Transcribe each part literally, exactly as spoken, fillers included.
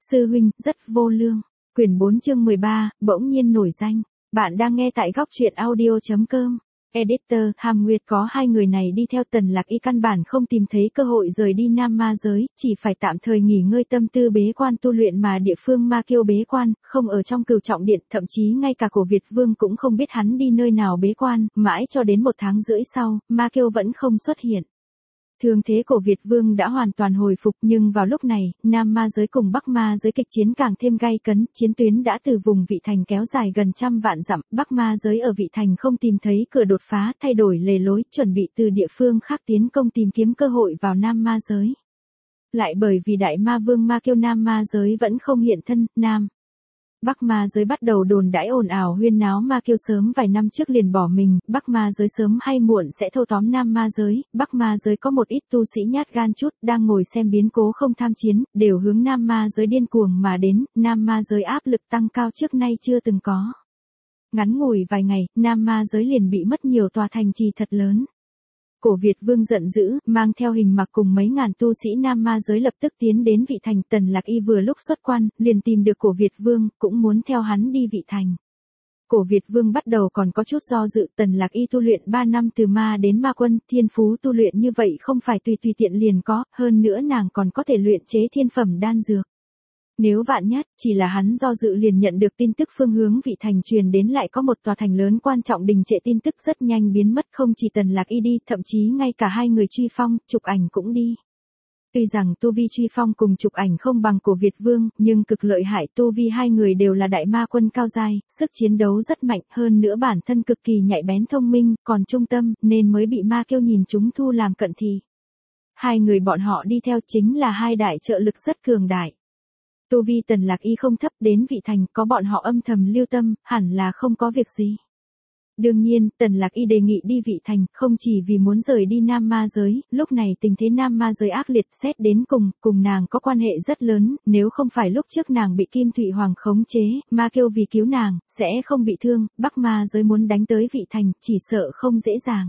Sư huynh, rất vô lương. Quyển bốn chương mười ba, bỗng nhiên nổi danh. Bạn đang nghe tại góc truyện audio chấm com. Editor, Hàm Nguyệt có hai người này đi theo Tần Lạc Y căn bản không tìm thấy cơ hội rời đi Nam Ma giới, chỉ phải tạm thời nghỉ ngơi tâm tư bế quan tu luyện mà địa phương Ma Kiêu bế quan, không ở trong Cửu Trọng Điện, thậm chí ngay cả Cổ Việt Vương cũng không biết hắn đi nơi nào bế quan, mãi cho đến một tháng rưỡi sau, Ma Kiêu vẫn không xuất hiện. Thương thế Cổ Việt Vương đã hoàn toàn hồi phục, nhưng vào lúc này, Nam Ma giới cùng Bắc Ma giới kịch chiến càng thêm gay cấn, chiến tuyến đã từ vùng Vị Thành kéo dài gần trăm vạn dặm, Bắc Ma giới ở Vị Thành không tìm thấy cửa đột phá, thay đổi lề lối, chuẩn bị từ địa phương khác tiến công tìm kiếm cơ hội vào Nam Ma giới. Lại bởi vì Đại Ma Vương Ma Kiêu Nam Ma giới vẫn không hiện thân, Nam Bắc Ma giới bắt đầu đồn đãi ồn ào huyên náo Ma Kiêu sớm vài năm trước liền bỏ mình, Bắc Ma giới sớm hay muộn sẽ thâu tóm Nam Ma giới, Bắc Ma giới có một ít tu sĩ nhát gan chút, đang ngồi xem biến cố không tham chiến, đều hướng Nam Ma giới điên cuồng mà đến, Nam Ma giới áp lực tăng cao trước nay chưa từng có. Ngắn ngủi vài ngày, Nam Ma giới liền bị mất nhiều tòa thành trì thật lớn. Cổ Việt Vương giận dữ, mang theo Hình Mặc cùng mấy ngàn tu sĩ Nam Ma giới lập tức tiến đến Vị Thành. Tần Lạc Y vừa lúc xuất quan, liền tìm được Cổ Việt Vương, cũng muốn theo hắn đi Vị Thành. Cổ Việt Vương bắt đầu còn có chút do dự, Tần Lạc Y tu luyện ba năm từ ma đến ma quân, thiên phú tu luyện như vậy không phải tùy tùy tiện liền có, hơn nữa nàng còn có thể luyện chế thiên phẩm đan dược. Nếu vạn nhất, chỉ là hắn do dự liền nhận được tin tức phương hướng Vị Thành truyền đến lại có một tòa thành lớn quan trọng đình trệ, tin tức rất nhanh biến mất, không chỉ Tần Lạc Y đi, thậm chí ngay cả hai người Truy Phong, Trục Ảnh cũng đi. Tuy rằng tu vi Truy Phong cùng Trục Ảnh không bằng Cổ Việt Vương, nhưng cực lợi hại, tu vi hai người đều là đại ma quân cao giai, sức chiến đấu rất mạnh, hơn nữa bản thân cực kỳ nhạy bén thông minh, còn trung tâm, nên mới bị Ma Kiêu nhìn chúng thu làm cận thị. Hai người bọn họ đi theo chính là hai đại trợ lực rất cường đại. Tu vi Tần Lạc Y không thấp, đến Vị Thành, có bọn họ âm thầm lưu tâm, hẳn là không có việc gì. Đương nhiên, Tần Lạc Y đề nghị đi Vị Thành, không chỉ vì muốn rời đi Nam Ma giới, lúc này tình thế Nam Ma giới ác liệt, xét đến cùng, cùng nàng có quan hệ rất lớn, nếu không phải lúc trước nàng bị Kim Thụy Hoàng khống chế, Ma Kiêu vì cứu nàng, sẽ không bị thương, Bắc Ma giới muốn đánh tới Vị Thành, chỉ sợ không dễ dàng.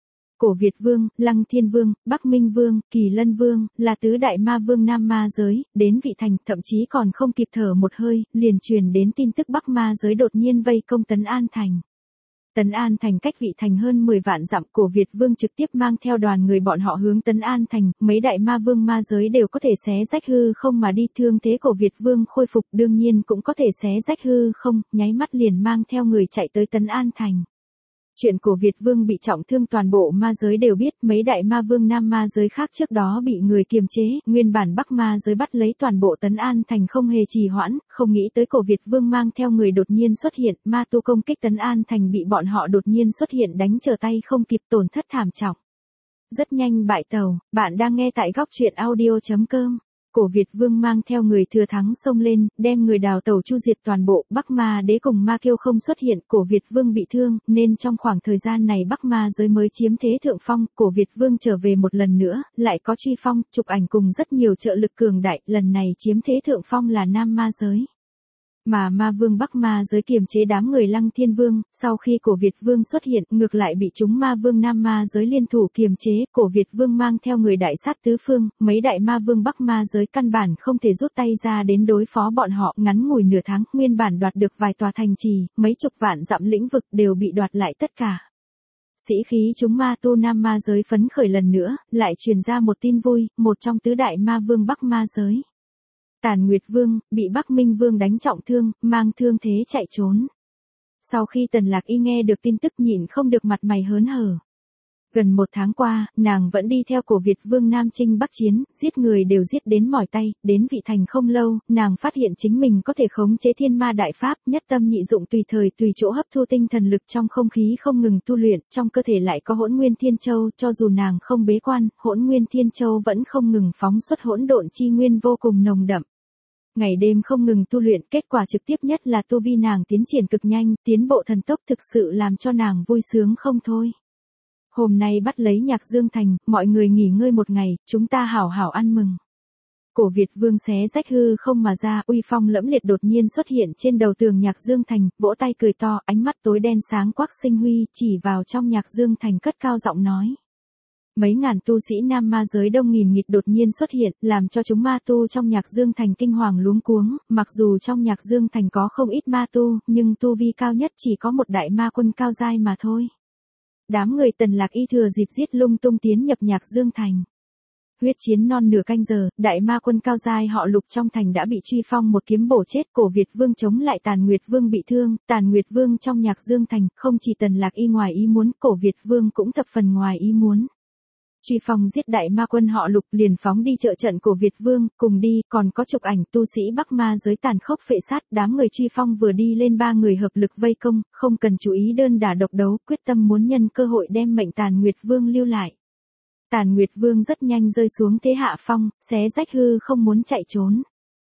Cổ Việt Vương, Lăng Thiên Vương, Bắc Minh Vương, Kỳ Lân Vương, là tứ đại ma vương Nam Ma giới, đến Vị Thành, thậm chí còn không kịp thở một hơi, liền truyền đến tin tức Bắc Ma giới đột nhiên vây công Tấn An Thành. Tấn An Thành cách Vị Thành hơn mười vạn dặm, Cổ Việt Vương trực tiếp mang theo đoàn người bọn họ hướng Tấn An Thành, mấy đại ma vương ma giới đều có thể xé rách hư không mà đi, thương thế Cổ Việt Vương khôi phục đương nhiên cũng có thể xé rách hư không, nháy mắt liền mang theo người chạy tới Tấn An Thành. Chuyện Cổ Việt Vương bị trọng thương toàn bộ ma giới đều biết, mấy đại ma vương Nam Ma giới khác trước đó bị người kiềm chế, nguyên bản Bắc Ma giới bắt lấy toàn bộ Tấn An Thành không hề trì hoãn, không nghĩ tới Cổ Việt Vương mang theo người đột nhiên xuất hiện, ma tu công kích Tấn An Thành bị bọn họ đột nhiên xuất hiện đánh trở tay không kịp, tổn thất thảm trọng. Rất nhanh bại tàu, bạn đang nghe tại góc truyện audio chấm com. Cổ Việt Vương mang theo người thừa thắng xông lên, đem người đào tẩu chu diệt toàn bộ, Bắc Ma đế cùng Ma Kiêu không xuất hiện, Cổ Việt Vương bị thương, nên trong khoảng thời gian này Bắc Ma giới mới chiếm thế thượng phong, Cổ Việt Vương trở về một lần nữa, lại có Truy Phong, Trục Ảnh cùng rất nhiều trợ lực cường đại, lần này chiếm thế thượng phong là Nam Ma giới. Mà Ma Vương Bắc Ma giới kiềm chế đám người Lăng Thiên Vương, sau khi Cổ Việt Vương xuất hiện, ngược lại bị chúng Ma Vương Nam Ma giới liên thủ kiềm chế, Cổ Việt Vương mang theo người đại sát tứ phương, mấy đại Ma Vương Bắc Ma giới căn bản không thể rút tay ra đến đối phó bọn họ, ngắn ngủi nửa tháng, nguyên bản đoạt được vài tòa thành trì, mấy chục vạn dặm lĩnh vực đều bị đoạt lại tất cả. Sĩ khí chúng ma tu Nam Ma giới phấn khởi lần nữa, lại truyền ra một tin vui, một trong tứ đại Ma Vương Bắc Ma giới, Tàn Nguyệt Vương, bị Bắc Minh Vương đánh trọng thương, mang thương thế chạy trốn. Sau khi Tần Lạc Y nghe được tin tức nhịn không được mặt mày hớn hở. Gần một tháng qua, nàng vẫn đi theo Cổ Việt Vương Nam Chinh Bắc chiến, giết người đều giết đến mỏi tay, đến Vị Thành không lâu, nàng phát hiện chính mình có thể khống chế thiên ma đại pháp, nhất tâm nhị dụng tùy thời tùy chỗ hấp thu tinh thần lực trong không khí không ngừng tu luyện, trong cơ thể lại có Hỗn Nguyên Thiên Châu, cho dù nàng không bế quan, Hỗn Nguyên Thiên Châu vẫn không ngừng phóng xuất hỗn độn chi nguyên vô cùng nồng đậm. Ngày đêm không ngừng tu luyện, kết quả trực tiếp nhất là tu vi nàng tiến triển cực nhanh, tiến bộ thần tốc thực sự làm cho nàng vui sướng không thôi. Hôm nay bắt lấy Nhạc Dương Thành, mọi người nghỉ ngơi một ngày, chúng ta hảo hảo ăn mừng. Cổ Việt Vương xé rách hư không mà ra, uy phong lẫm liệt đột nhiên xuất hiện trên đầu tường Nhạc Dương Thành, vỗ tay cười to, ánh mắt tối đen sáng quắc sinh huy, chỉ vào trong Nhạc Dương Thành cất cao giọng nói. Mấy ngàn tu sĩ nam ma giới đông nghìn nghịt đột nhiên xuất hiện, làm cho chúng ma tu trong Nhạc Dương Thành kinh hoàng luống cuống, mặc dù trong Nhạc Dương Thành có không ít ma tu, nhưng tu vi cao nhất chỉ có một đại ma quân cao giai mà thôi. Đám người Tần Lạc Y thừa dịp giết lung tung tiến nhập Nhạc Dương Thành. Huyết chiến non nửa canh giờ, đại ma quân cao giai họ Lục trong thành đã bị Truy Phong một kiếm bổ chết, Cổ Việt Vương chống lại Tàn Nguyệt Vương bị thương, Tàn Nguyệt Vương trong Nhạc Dương Thành, không chỉ Tần Lạc Y ngoài ý muốn, Cổ Việt Vương cũng thập phần ngoài ý muốn. Truy Phong giết đại ma quân họ Lục liền phóng đi trợ trận Cổ Việt Vương, cùng đi, còn có chụp ảnh tu sĩ Bắc Ma giới tàn khốc phệ sát, đám người Truy Phong vừa đi lên ba người hợp lực vây công, không cần chú ý đơn đả độc đấu, quyết tâm muốn nhân cơ hội đem mệnh Tàn Nguyệt Vương lưu lại. Tàn Nguyệt Vương rất nhanh rơi xuống thế hạ phong, xé rách hư không muốn chạy trốn.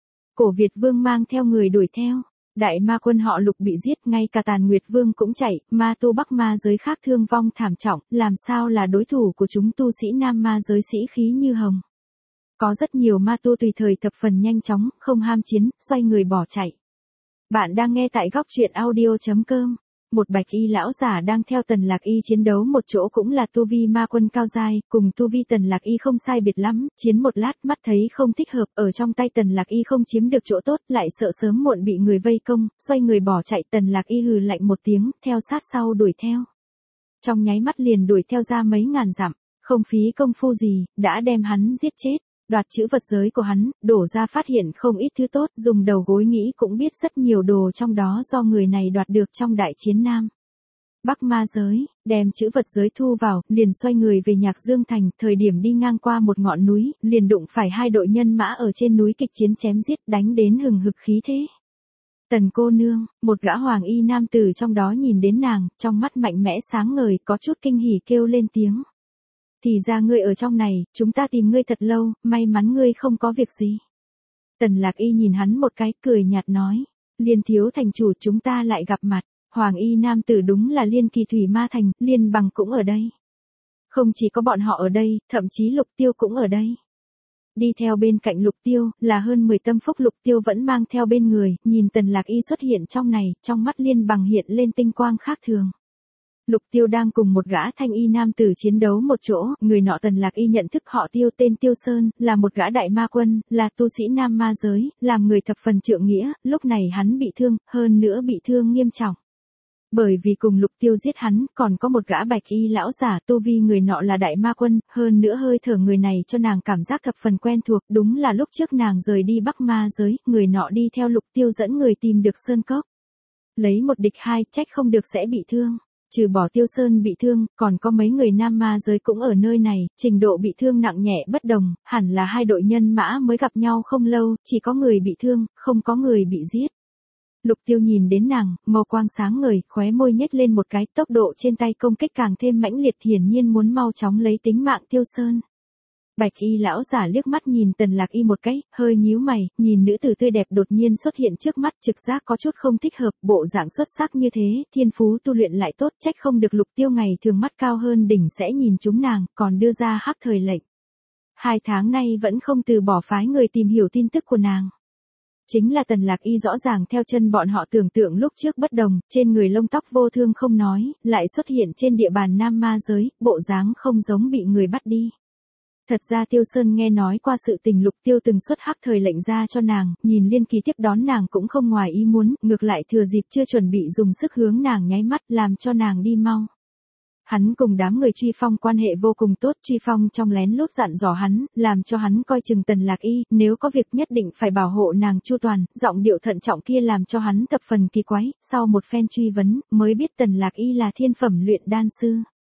Cổ Việt Vương mang theo người đuổi theo. Đại ma quân họ Lục bị giết, ngay cả Tàn Nguyệt Vương cũng chạy, ma tu Bắc ma giới khác thương vong thảm trọng, làm sao là đối thủ của chúng tu sĩ Nam ma giới sĩ khí như hồng. Có rất nhiều ma tu tùy thời thập phần nhanh chóng, không ham chiến, xoay người bỏ chạy. Bạn đang nghe tại góc truyện audio chấm com. Một bạch y lão giả đang theo Tần Lạc Y chiến đấu một chỗ cũng là tu vi ma quân cao giai, cùng tu vi Tần Lạc Y không sai biệt lắm, chiến một lát mắt thấy không thích hợp, ở trong tay Tần Lạc Y không chiếm được chỗ tốt, lại sợ sớm muộn bị người vây công, xoay người bỏ chạy. Tần Lạc Y hừ lạnh một tiếng, theo sát sau đuổi theo. Trong nháy mắt liền đuổi theo ra mấy ngàn dặm, không phí công phu gì, đã đem hắn giết chết. Đoạt chữ vật giới của hắn, đổ ra phát hiện không ít thứ tốt, dùng đầu gối nghĩ cũng biết rất nhiều đồ trong đó do người này đoạt được trong đại chiến Nam Bắc ma giới, đem chữ vật giới thu vào, liền xoay người về Nhạc Dương Thành, thời điểm đi ngang qua một ngọn núi, liền đụng phải hai đội nhân mã ở trên núi kịch chiến chém giết, đánh đến hừng hực khí thế. Tần cô nương, một gã hoàng y nam tử trong đó nhìn đến nàng, trong mắt mạnh mẽ sáng ngời, có chút kinh hỉ kêu lên tiếng. Thì ra ngươi ở trong này, chúng ta tìm ngươi thật lâu, may mắn ngươi không có việc gì. Tần Lạc Y nhìn hắn một cái, cười nhạt nói, Liên thiếu thành chủ chúng ta lại gặp mặt, hoàng y nam tử đúng là Liên Kỳ Thủy Ma Thành, Liên Bằng cũng ở đây. Không chỉ có bọn họ ở đây, thậm chí Lục Tiêu cũng ở đây. Đi theo bên cạnh Lục Tiêu, là hơn mười tâm phúc Lục Tiêu vẫn mang theo bên người, nhìn Tần Lạc Y xuất hiện trong này, trong mắt Liên Bằng hiện lên tinh quang khác thường. Lục Tiêu đang cùng một gã thanh y nam tử chiến đấu một chỗ, người nọ Tần Lạc Y nhận thức họ Tiêu tên Tiêu Sơn, là một gã đại ma quân, là tu sĩ Nam ma giới, làm người thập phần trượng nghĩa, lúc này hắn bị thương, hơn nữa bị thương nghiêm trọng. Bởi vì cùng Lục Tiêu giết hắn, còn có một gã bạch y lão giả, tu vi người nọ là đại ma quân, hơn nữa hơi thở người này cho nàng cảm giác thập phần quen thuộc, đúng là lúc trước nàng rời đi Bắc ma giới, người nọ đi theo Lục Tiêu dẫn người tìm được Sơn Cốc. Lấy một địch hai, trách không được sẽ bị thương. Trừ bỏ Tiêu Sơn bị thương, còn có mấy người Nam ma giới cũng ở nơi này, trình độ bị thương nặng nhẹ bất đồng, hẳn là hai đội nhân mã mới gặp nhau không lâu, chỉ có người bị thương, không có người bị giết. Lục Tiêu nhìn đến nàng, màu quang sáng ngời, khóe môi nhếch lên một cái, tốc độ trên tay công kích càng thêm mãnh liệt, hiển nhiên muốn mau chóng lấy tính mạng Tiêu Sơn. Bạch y lão giả liếc mắt nhìn Tần Lạc Y một cái, hơi nhíu mày, nhìn nữ tử tươi đẹp đột nhiên xuất hiện trước mắt, trực giác có chút không thích hợp, bộ dạng xuất sắc như thế, thiên phú tu luyện lại tốt, trách không được Lục Tiêu ngày thường mắt cao hơn đỉnh sẽ nhìn chúng nàng, còn đưa ra hắc thời lệnh. Hai tháng nay vẫn không từ bỏ phái người tìm hiểu tin tức của nàng. Chính là Tần Lạc Y rõ ràng theo chân bọn họ tưởng tượng lúc trước bất đồng, trên người lông tóc vô thương không nói, lại xuất hiện trên địa bàn Nam ma giới, bộ dáng không giống bị người bắt đi. Thật ra Tiêu Sơn nghe nói qua sự tình Lục Tiêu từng xuất hắc thời lệnh ra cho nàng, nhìn Liên Kỳ tiếp đón nàng cũng không ngoài ý muốn, ngược lại thừa dịp chưa chuẩn bị dùng sức hướng nàng nháy mắt làm cho nàng đi mau. Hắn cùng đám người Truy Phong quan hệ vô cùng tốt, Truy Phong trong lén lút dặn dò hắn, làm cho hắn coi chừng Tần Lạc Y, nếu có việc nhất định phải bảo hộ nàng chu toàn, giọng điệu thận trọng kia làm cho hắn thập phần kỳ quái, sau một phen truy vấn, mới biết Tần Lạc Y là thiên phẩm luyện đan sư.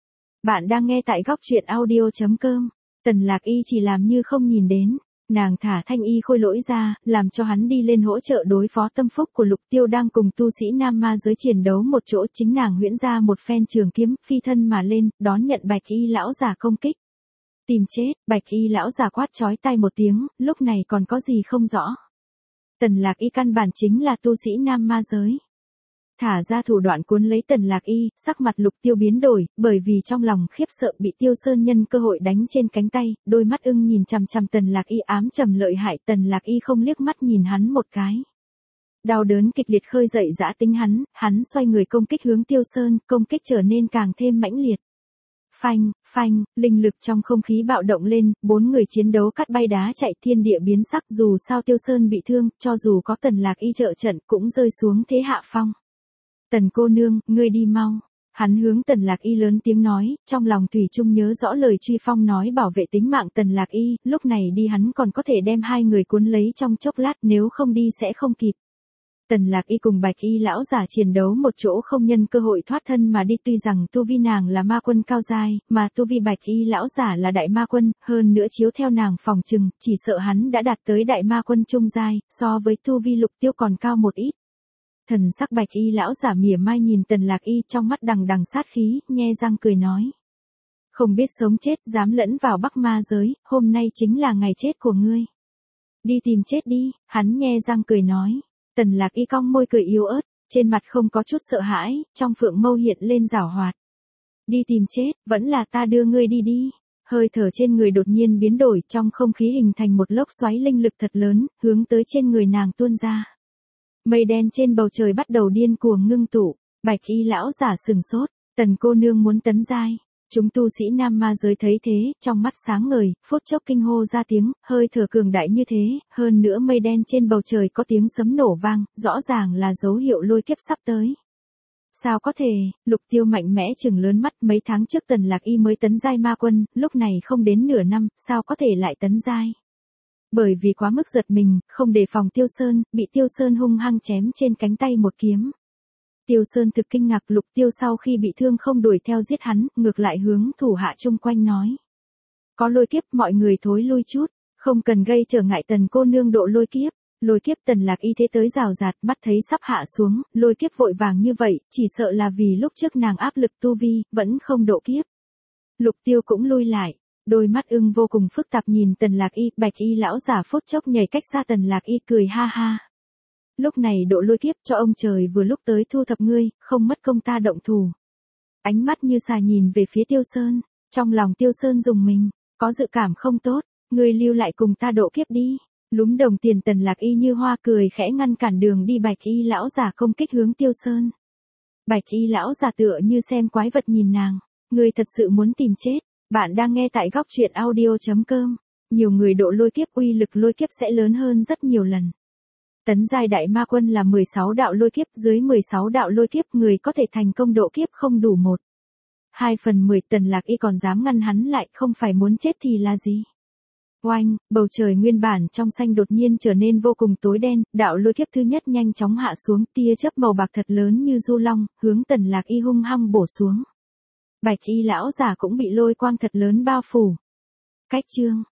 Bạn đang nghe tại góc truyện audio chấm com. Tần Lạc Y chỉ làm như không nhìn đến, nàng thả thanh y khôi lỗi ra, làm cho hắn đi lên hỗ trợ đối phó tâm phúc của Lục Tiêu đang cùng tu sĩ Nam ma giới chiến đấu một chỗ, chính nàng huyễn ra một phen trường kiếm, phi thân mà lên, đón nhận bạch y lão giả công kích. Tìm chết, bạch y lão giả quát chói tai một tiếng, lúc này còn có gì không rõ. Tần Lạc Y căn bản chính là tu sĩ Nam ma giới. Thả ra thủ đoạn cuốn lấy Tần Lạc Y, sắc mặt Lục Tiêu biến đổi, bởi vì trong lòng khiếp sợ bị Tiêu Sơn nhân cơ hội đánh trên cánh tay, đôi mắt ưng nhìn chằm chằm Tần Lạc Y ám trầm lợi hại, Tần Lạc Y không liếc mắt nhìn hắn một cái. Đau đớn kịch liệt khơi dậy dã tính hắn, hắn xoay người công kích hướng Tiêu Sơn, công kích trở nên càng thêm mãnh liệt. Phanh, phanh, linh lực trong không khí bạo động lên, bốn người chiến đấu cắt bay đá chạy thiên địa biến sắc, dù sao Tiêu Sơn bị thương, cho dù có Tần Lạc Y trợ trận cũng rơi xuống thế hạ phong. Tần cô nương, ngươi đi mau. Hắn hướng Tần Lạc Y lớn tiếng nói, trong lòng thủy chung nhớ rõ lời Truy Phong nói bảo vệ tính mạng Tần Lạc Y, lúc này đi hắn còn có thể đem hai người cuốn lấy trong chốc lát, nếu không đi sẽ không kịp. Tần Lạc Y cùng Bạch Y lão giả chiến đấu một chỗ không nhân cơ hội thoát thân mà đi, tuy rằng tu vi nàng là ma quân cao giai, mà tu vi Bạch Y lão giả là đại ma quân, hơn nữa chiếu theo nàng phòng trừng, chỉ sợ hắn đã đạt tới đại ma quân trung giai, so với tu vi Lục Tiêu còn cao một ít. Thần sắc Bạch Y lão giả mỉa mai nhìn Tần Lạc Y, trong mắt đằng đằng sát khí, nhe răng cười nói: "Không biết sống chết, dám lẫn vào Bắc Ma giới, hôm nay chính là ngày chết của ngươi. Đi tìm chết đi." Hắn nhe răng cười nói. Tần Lạc Y cong môi cười yếu ớt, trên mặt không có chút sợ hãi, trong phượng mâu hiện lên giảo hoạt. "Đi tìm chết, vẫn là ta đưa ngươi đi đi." Hơi thở trên người đột nhiên biến đổi, trong không khí hình thành một lốc xoáy linh lực thật lớn, hướng tới trên người nàng tuôn ra. Mây đen trên bầu trời bắt đầu điên cuồng ngưng tụ, Bạch Y lão giả sừng sốt, "Tần cô nương muốn tấn giai." Chúng tu sĩ Nam Ma giới thấy thế, trong mắt sáng ngời, phút chốc kinh hô ra tiếng, hơi thở cường đại như thế, hơn nữa mây đen trên bầu trời có tiếng sấm nổ vang, rõ ràng là dấu hiệu lôi kiếp sắp tới. Sao có thể? Lục Tiêu mạnh mẽ trừng lớn mắt, mấy tháng trước Tần Lạc Y mới tấn giai ma quân, lúc này không đến nửa năm, sao có thể lại tấn giai? Bởi vì quá mức giật mình, không đề phòng Tiêu Sơn, bị Tiêu Sơn hung hăng chém trên cánh tay một kiếm. Tiêu Sơn thực kinh ngạc, Lục Tiêu sau khi bị thương không đuổi theo giết hắn, ngược lại hướng thủ hạ chung quanh nói: "Có lôi kiếp, mọi người thối lui chút, không cần gây trở ngại Tần cô nương độ lôi kiếp." Lôi kiếp Tần Lạc Y thế tới rào rạt, mắt thấy sắp hạ xuống, lôi kiếp vội vàng như vậy, chỉ sợ là vì lúc trước nàng áp lực tu vi, vẫn không độ kiếp. Lục Tiêu cũng lui lại, đôi mắt ưng vô cùng phức tạp nhìn Tần Lạc Y, Bạch Y lão giả phút chốc nhảy cách xa Tần Lạc Y cười ha ha. "Lúc này độ lôi kiếp cho ông trời vừa lúc tới thu thập ngươi, không mất công ta động thủ." Ánh mắt như xà nhìn về phía Tiêu Sơn, trong lòng Tiêu Sơn rùng mình, có dự cảm không tốt, "Ngươi lưu lại cùng ta độ kiếp đi." Lúm đồng tiền Tần Lạc Y như hoa cười khẽ ngăn cản đường đi Bạch Y lão giả công kích hướng Tiêu Sơn. Bạch Y lão giả tựa như xem quái vật nhìn nàng, "Ngươi thật sự muốn tìm chết?" Bạn đang nghe tại góc truyện audio chấm com. Nhiều người độ lôi kiếp, uy lực lôi kiếp sẽ lớn hơn rất nhiều lần. Tấn giai đại ma quân là mười sáu đạo lôi kiếp, dưới mười sáu đạo lôi kiếp người có thể thành công độ kiếp không đủ một. Hai phần mười, Tần Lạc Y còn dám ngăn hắn lại, không phải muốn chết thì là gì? Oanh, bầu trời nguyên bản trong xanh đột nhiên trở nên vô cùng tối đen, đạo lôi kiếp thứ nhất nhanh chóng hạ xuống, tia chớp màu bạc thật lớn như du long, hướng Tần Lạc Y hung hăng bổ xuống. Bạch Y lão giả cũng bị lôi quang thật lớn bao phủ. Cách chương